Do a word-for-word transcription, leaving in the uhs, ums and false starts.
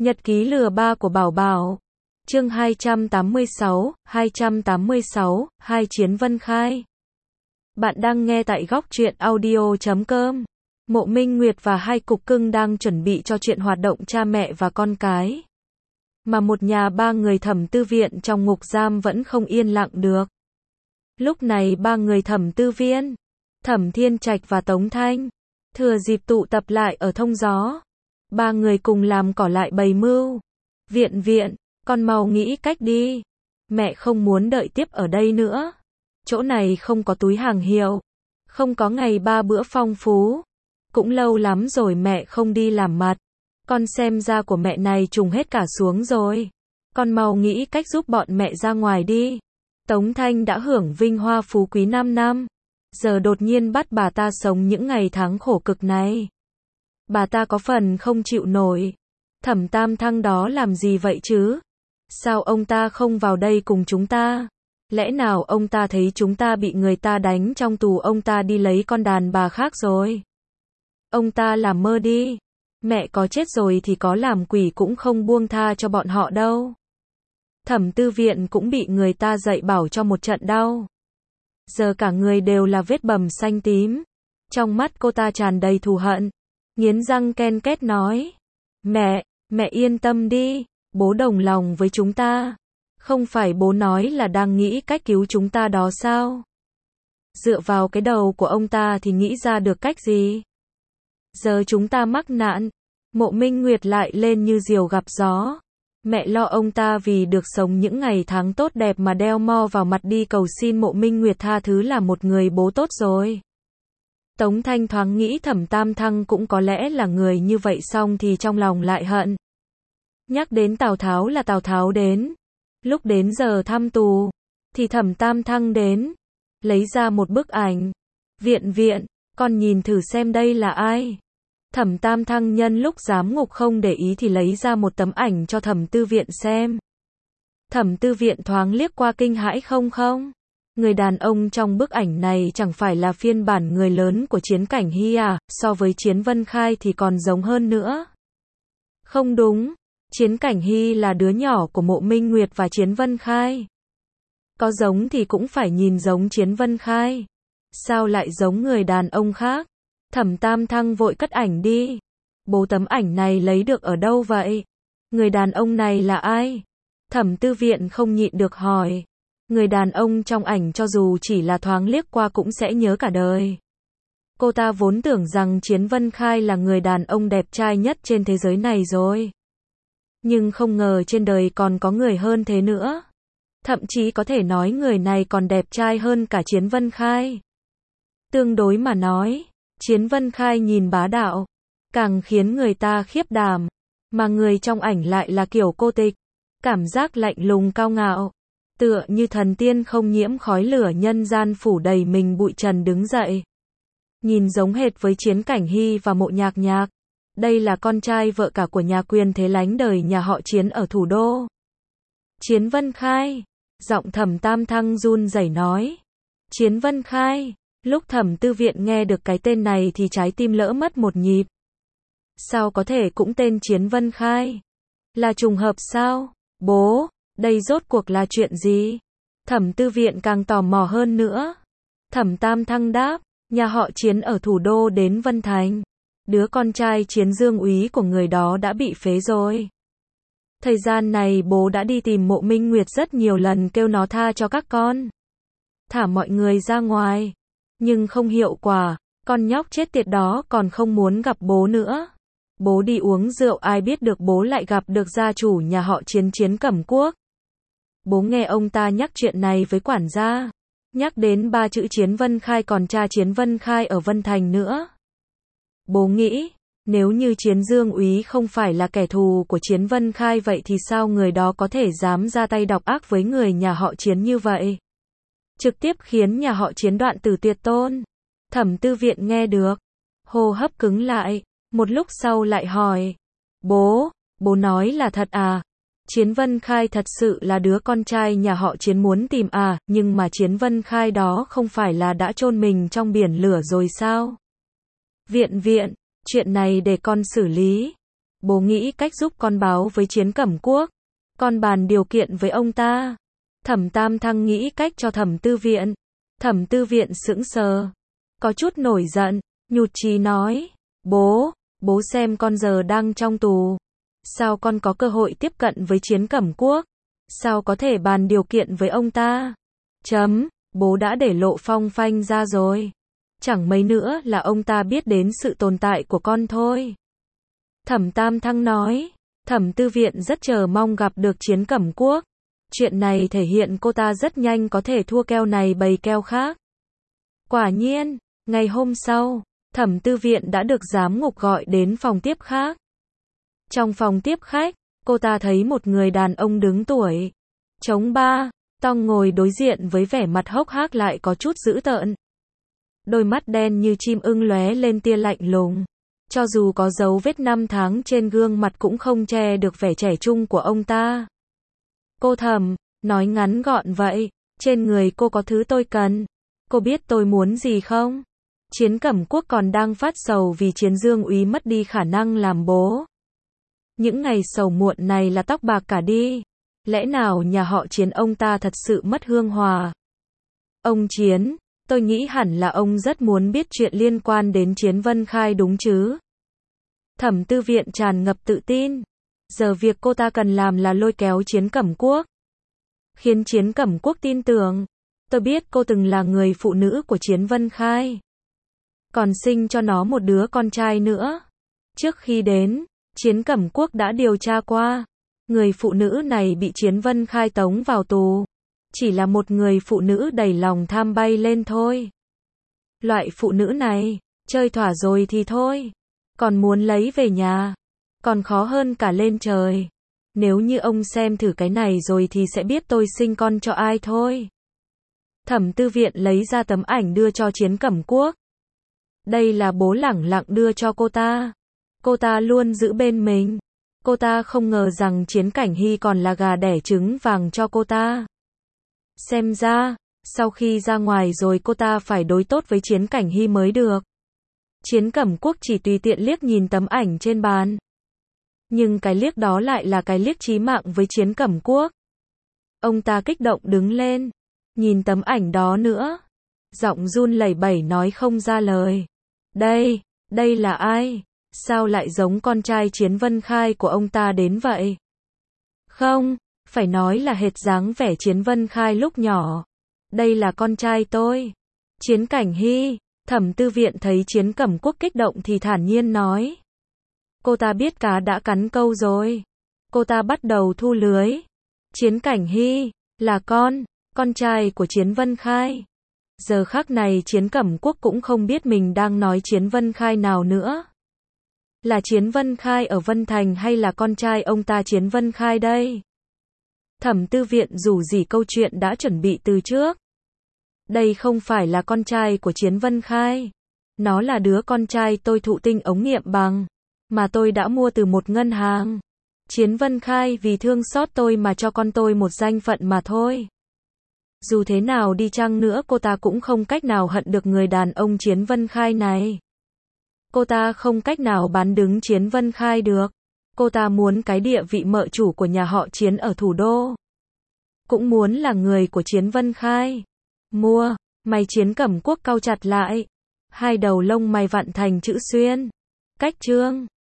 Nhật ký lừa ba của Bảo Bảo. Chương hai trăm tám mươi sáu, hai trăm tám mươi sáu, hai Chiến Vân Khai. Bạn đang nghe tại góc truyện audio chấm com. Mộ Minh Nguyệt và hai cục cưng đang chuẩn bị cho chuyện hoạt động cha mẹ và con cái. Mà một nhà ba người Thẩm Tư Viện trong ngục giam vẫn không yên lặng được. Lúc này ba người Thẩm Tư Viên, Thẩm Thiên Trạch và Tống Thanh thừa dịp tụ tập lại ở thông gió. Ba người cùng làm cỏ lại bày mưu. Viện viện, con mau nghĩ cách đi. Mẹ không muốn đợi tiếp ở đây nữa. Chỗ này không có túi hàng hiệu, không có ngày ba bữa phong phú. Cũng lâu lắm rồi mẹ không đi làm mặt. Con xem da của mẹ này trùng hết cả xuống rồi. Con mau nghĩ cách giúp bọn mẹ ra ngoài đi. Tống Thanh đã hưởng vinh hoa phú quý năm năm. Giờ đột nhiên bắt bà ta sống những ngày tháng khổ cực này. Bà ta có phần không chịu nổi. Thẩm Tam Thăng đó làm gì vậy chứ? Sao ông ta không vào đây cùng chúng ta? Lẽ nào ông ta thấy chúng ta bị người ta đánh trong tù, ông ta đi lấy con đàn bà khác rồi? Ông ta làm mơ đi. Mẹ có chết rồi thì có làm quỷ cũng không buông tha cho bọn họ đâu. Thẩm Tư Viện cũng bị người ta dạy bảo cho một trận đau. Giờ cả người đều là vết bầm xanh tím. Trong mắt cô ta tràn đầy thù hận. Nghiến răng ken két nói. Mẹ, mẹ yên tâm đi. Bố đồng lòng với chúng ta. Không phải bố nói là đang nghĩ cách cứu chúng ta đó sao? Dựa vào cái đầu của ông ta thì nghĩ ra được cách gì? Giờ chúng ta mắc nạn. Mộ Minh Nguyệt lại lên như diều gặp gió. Mẹ lo ông ta vì được sống những ngày tháng tốt đẹp mà đeo mo vào mặt đi cầu xin Mộ Minh Nguyệt tha thứ là một người bố tốt rồi. Tống Thanh thoáng nghĩ Thẩm Tam Thăng cũng có lẽ là người như vậy, xong thì trong lòng lại hận. Nhắc đến Tào Tháo là Tào Tháo đến. Lúc đến giờ thăm tù, thì Thẩm Tam Thăng đến. Lấy ra một bức ảnh. Viện viện, con nhìn thử xem đây là ai. Thẩm Tam Thăng nhân lúc giám ngục không để ý thì lấy ra một tấm ảnh cho Thẩm Tư Viện xem. Thẩm Tư Viện thoáng liếc qua kinh hãi không không. Người đàn ông trong bức ảnh này chẳng phải là phiên bản người lớn của Chiến Cảnh Hy à, so với Chiến Vân Khai thì còn giống hơn nữa. Không đúng, Chiến Cảnh Hy là đứa nhỏ của Mộ Minh Nguyệt và Chiến Vân Khai. Có giống thì cũng phải nhìn giống Chiến Vân Khai. Sao lại giống người đàn ông khác? Thẩm Tam Thăng vội cất ảnh đi. Bố, tấm ảnh này lấy được ở đâu vậy? Người đàn ông này là ai? Thẩm Tư Viện không nhịn được hỏi. Người đàn ông trong ảnh cho dù chỉ là thoáng liếc qua cũng sẽ nhớ cả đời. Cô ta vốn tưởng rằng Chiến Vân Khai là người đàn ông đẹp trai nhất trên thế giới này rồi. Nhưng không ngờ trên đời còn có người hơn thế nữa. Thậm chí có thể nói người này còn đẹp trai hơn cả Chiến Vân Khai. Tương đối mà nói, Chiến Vân Khai nhìn bá đạo, càng khiến người ta khiếp đảm. Mà người trong ảnh lại là kiểu cô tịch, cảm giác lạnh lùng cao ngạo. Tựa như thần tiên không nhiễm khói lửa nhân gian phủ đầy mình bụi trần đứng dậy. Nhìn giống hệt với Chiến Cảnh Hy và Mộ Nhạc Nhạc. Đây là con trai vợ cả của nhà quyền thế lánh đời nhà họ Chiến ở thủ đô. Chiến Vân Khai. Giọng Thẩm Tam Thăng run rẩy nói. Chiến Vân Khai. Lúc Thẩm Tư Viện nghe được cái tên này thì trái tim lỡ mất một nhịp. Sao có thể cũng tên Chiến Vân Khai? Là trùng hợp sao? Bố, đây rốt cuộc là chuyện gì? Thẩm Tư Viện càng tò mò hơn nữa. Thẩm Tam Thăng đáp, nhà họ Chiến ở thủ đô đến Vân Thành. Đứa con trai Chiến Dương úy của người đó đã bị phế rồi. Thời gian này bố đã đi tìm Mộ Minh Nguyệt rất nhiều lần kêu nó tha cho các con. Thả mọi người ra ngoài. Nhưng không hiệu quả, con nhóc chết tiệt đó còn không muốn gặp bố nữa. Bố đi uống rượu, ai biết được bố lại gặp được gia chủ nhà họ Chiến, Chiến Cẩm Quốc. Bố nghe ông ta nhắc chuyện này với quản gia. Nhắc đến ba chữ Chiến Vân Khai, còn cha Chiến Vân Khai ở Vân Thành nữa. Bố nghĩ, nếu như Chiến Dương úy không phải là kẻ thù của Chiến Vân Khai vậy thì sao người đó có thể dám ra tay độc ác với người nhà họ Chiến như vậy? Trực tiếp khiến nhà họ Chiến đoạn tử tuyệt tôn. Thẩm Tư Viện nghe được, hô hấp cứng lại, một lúc sau lại hỏi. Bố, bố nói là thật à? Chiến Vân Khai thật sự là đứa con trai nhà họ Chiến muốn tìm à, nhưng mà Chiến Vân Khai đó không phải là đã chôn mình trong biển lửa rồi sao? Viện viện, chuyện này để con xử lý. Bố nghĩ cách giúp con báo với Chiến Cẩm Quốc. Con bàn điều kiện với ông ta. Thẩm Tam Thăng nghĩ cách cho Thẩm Tư Viện. Thẩm Tư Viện sững sờ. Có chút nổi giận, nhụt chí nói. Bố, bố xem con giờ đang trong tù. Sao con có cơ hội tiếp cận với Chiến Cẩm Quốc? Sao có thể bàn điều kiện với ông ta? Chấm, bố đã để lộ phong phanh ra rồi. Chẳng mấy nữa là ông ta biết đến sự tồn tại của con thôi. Thẩm Tam Thăng nói. Thẩm Tư Viện rất chờ mong gặp được Chiến Cẩm Quốc. Chuyện này thể hiện cô ta rất nhanh có thể thua keo này bày keo khác. Quả nhiên, ngày hôm sau, Thẩm Tư Viện đã được giám ngục gọi đến phòng tiếp khác. Trong phòng tiếp khách, cô ta thấy một người đàn ông đứng tuổi trống ba, tong ngồi đối diện với vẻ mặt hốc hác lại có chút dữ tợn. Đôi mắt đen như chim ưng lóe lên tia lạnh lùng. Cho dù có dấu vết năm tháng trên gương mặt cũng không che được vẻ trẻ trung của ông ta. Cô Thẩm, nói ngắn gọn vậy, trên người cô có thứ tôi cần. Cô biết tôi muốn gì không? Chiến Cẩm Quốc còn đang phát sầu vì Chiến Dương Úy mất đi khả năng làm bố. Những ngày sầu muộn này là tóc bạc cả đi. Lẽ nào nhà họ Chiến ông ta thật sự mất hương hòa? Ông Chiến, tôi nghĩ hẳn là ông rất muốn biết chuyện liên quan đến Chiến Vân Khai đúng chứ? Thẩm Tư Viện tràn ngập tự tin. Giờ việc cô ta cần làm là lôi kéo Chiến Cẩm Quốc. Khiến Chiến Cẩm Quốc tin tưởng. Tôi biết cô từng là người phụ nữ của Chiến Vân Khai. Còn sinh cho nó một đứa con trai nữa. Trước khi đến, Chiến Cẩm Quốc đã điều tra qua. Người phụ nữ này bị Chiến Vân Khai tống vào tù. Chỉ là một người phụ nữ đầy lòng tham bay lên thôi. Loại phụ nữ này, chơi thỏa rồi thì thôi. Còn muốn lấy về nhà. Còn khó hơn cả lên trời. Nếu như ông xem thử cái này rồi thì sẽ biết tôi sinh con cho ai thôi. Thẩm Tư Viện lấy ra tấm ảnh đưa cho Chiến Cẩm Quốc. Đây là bố lẳng lặng đưa cho cô ta. Cô ta luôn giữ bên mình. Cô ta không ngờ rằng Chiến Cảnh Hy còn là gà đẻ trứng vàng cho cô ta. Xem ra, sau khi ra ngoài rồi cô ta phải đối tốt với Chiến Cảnh Hy mới được. Chiến Cẩm Quốc chỉ tùy tiện liếc nhìn tấm ảnh trên bàn. Nhưng cái liếc đó lại là cái liếc chí mạng với Chiến Cẩm Quốc. Ông ta kích động đứng lên. Nhìn tấm ảnh đó nữa. Giọng run lẩy bẩy nói không ra lời. Đây, đây là ai? Sao lại giống con trai Chiến Vân Khai của ông ta đến vậy? Không, phải nói là hệt dáng vẻ Chiến Vân Khai lúc nhỏ. Đây là con trai tôi. Chiến Cảnh Hy. Thẩm Tư Viện thấy Chiến Cẩm Quốc kích động thì thản nhiên nói. Cô ta biết cá đã cắn câu rồi. Cô ta bắt đầu thu lưới. Chiến Cảnh Hy, là con, con trai của Chiến Vân Khai. Giờ khắc này Chiến Cẩm Quốc cũng không biết mình đang nói Chiến Vân Khai nào nữa. Là Chiến Vân Khai ở Vân Thành hay là con trai ông ta Chiến Vân Khai đây? Thẩm Tư Viện rủ rỉ câu chuyện đã chuẩn bị từ trước. Đây không phải là con trai của Chiến Vân Khai. Nó là đứa con trai tôi thụ tinh ống nghiệm bằng. Mà tôi đã mua từ một ngân hàng. Chiến Vân Khai vì thương xót tôi mà cho con tôi một danh phận mà thôi. Dù thế nào đi chăng nữa cô ta cũng không cách nào hận được người đàn ông Chiến Vân Khai này. Cô ta không cách nào bán đứng Chiến Vân Khai được. Cô ta muốn cái địa vị mợ chủ của nhà họ Chiến ở thủ đô. Cũng muốn là người của Chiến Vân Khai. Mua, mày Chiến Cẩm Quốc cau chặt lại. Hai đầu lông mày vặn thành chữ xuyên. Cách chương.